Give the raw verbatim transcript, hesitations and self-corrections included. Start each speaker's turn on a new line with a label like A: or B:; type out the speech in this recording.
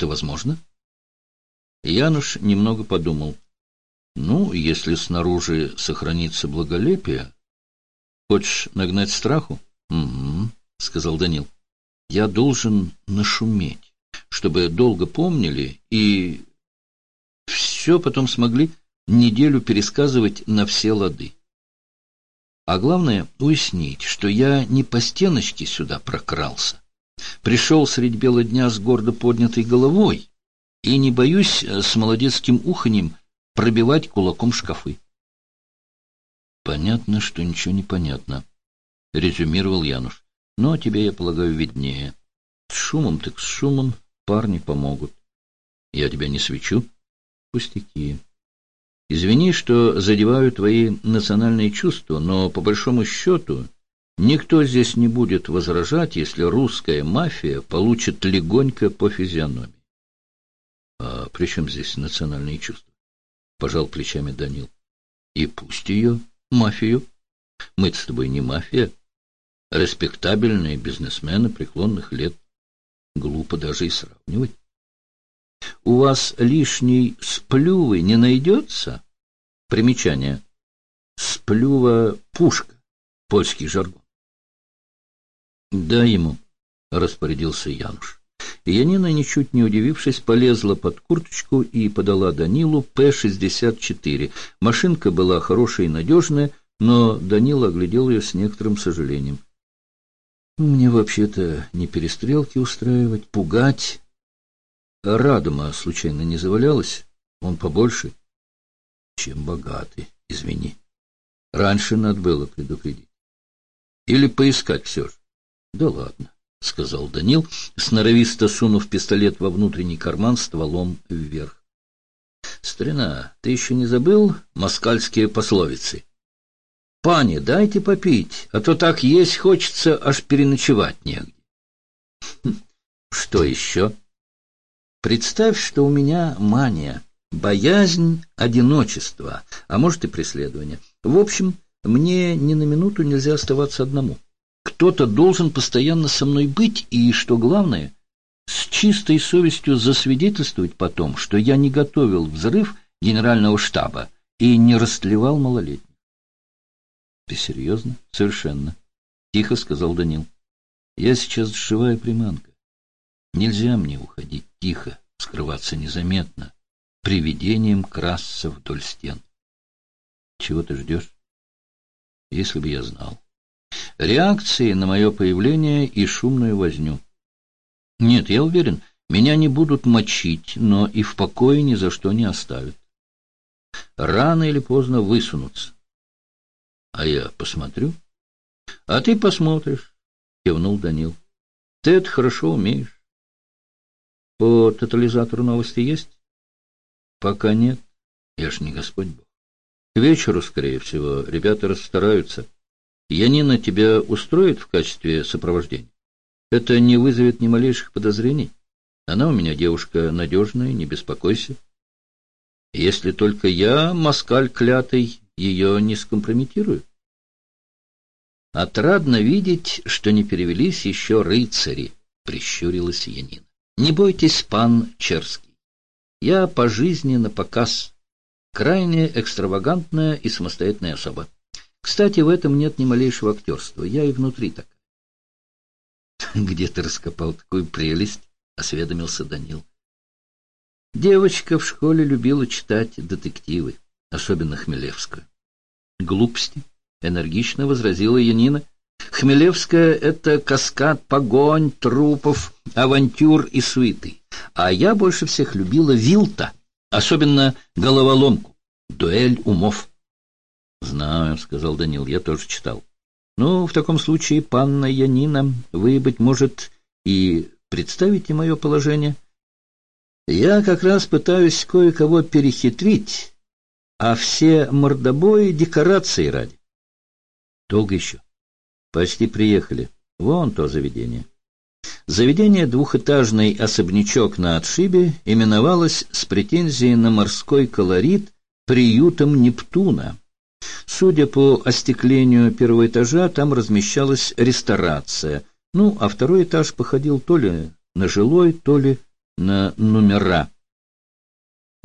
A: это возможно? Януш немного подумал. Ну, если снаружи сохранится благолепие... Хочешь нагнать страху? Угу, сказал Данил. Я должен нашуметь, чтобы долго помнили и все потом смогли неделю пересказывать на все лады. А главное — уяснить, что я не по стеночке сюда прокрался. Пришел средь бела дня с гордо поднятой головой и не боюсь с молодецким уханьем пробивать кулаком шкафы. Понятно, что ничего не понятно, — резюмировал Януш. Но тебе, я полагаю, виднее. С шумом так с шумом парни помогут. Я тебя не свечу. Пустяки. Извини, что задеваю твои национальные чувства, но, по большому счету, никто здесь не будет возражать, если русская мафия получит легонько по физиономии. — А при чем здесь национальные чувства? — пожал плечами Данил. — И пусть ее, мафию. Мы-то с тобой не мафия. Респектабельные бизнесмены преклонных лет. Глупо даже и сравнивать. У вас лишней сплювы не найдется? Примечание. Сплюва — пушка. Польский жаргон. Дай ему, распорядился Януш. Янина, ничуть не удивившись, полезла под курточку и подала Данилу П шестьдесят четыре. Машинка была хорошая и надежная, но Данил оглядел ее с некоторым сожалением. Мне вообще-то не перестрелки устраивать, пугать. Радома случайно не завалялась? Он побольше? Чем богатый, извини. Раньше надо было предупредить. Или поискать все же. Да ладно, сказал Данил, сноровисто сунув пистолет во внутренний карман стволом вверх. Старина, ты еще не забыл москальские пословицы? Пани, дайте попить, а то так есть хочется, аж переночевать негде. Что еще? Представь, что у меня мания, боязнь одиночества, а может и преследование. В общем, мне ни на минуту нельзя оставаться одному. Кто-то должен постоянно со мной быть и, что главное, с чистой совестью засвидетельствовать потом, что я не готовил взрыв генерального штаба и не растлевал малолетних. — Ты серьезно? — Совершенно. — Тихо сказал Данил. — Я сейчас живая приманка. Нельзя мне уходить тихо, скрываться незаметно, привидением красться вдоль стен. Чего ты ждешь? Если бы я знал. Реакции на мое появление и шумную возню. Нет, я уверен, меня не будут мочить, но и в покое ни за что не оставят. Рано или поздно высунутся. А я посмотрю. А ты посмотришь, кивнул Данил. Ты это хорошо умеешь. По тотализатору новости есть? Пока нет. Я ж не Господь Бог. К вечеру, скорее всего, ребята расстараются. Янина тебя устроит в качестве сопровождения? Это не вызовет ни малейших подозрений. Она у меня девушка надежная, не беспокойся. Если только я, москаль клятый, ее не скомпрометирую. Отрадно видеть, что не перевелись еще рыцари, прищурилась Янина. Не бойтесь, пан Черский. Я по жизни напоказ. Крайне экстравагантная и самостоятельная особа. Кстати, в этом нет ни малейшего актерства. Я и внутри такая. — Где ты раскопал такую прелесть? — осведомился Данил. Девочка в школе любила читать детективы, особенно Хмелевскую. — Глупости, — энергично возразила Янина. Хмелевская — это каскад погонь, трупов, авантюр и суеты. А я больше всех любила Вилта, особенно головоломку, дуэль умов. — Знаю, — сказал Данил, — я тоже читал. — Ну, в таком случае, панна Янина, вы, быть может, и представите мое положение. Я как раз пытаюсь кое-кого перехитрить, а все мордобои декорации ради. — Долго еще? — Почти приехали. Вон то заведение. Заведение, двухэтажный особнячок на отшибе, именовалось с претензией на морской колорит приютом Нептуна. Судя по остеклению первого этажа, там размещалась ресторация, ну, а второй этаж походил то ли на жилой, то ли на номера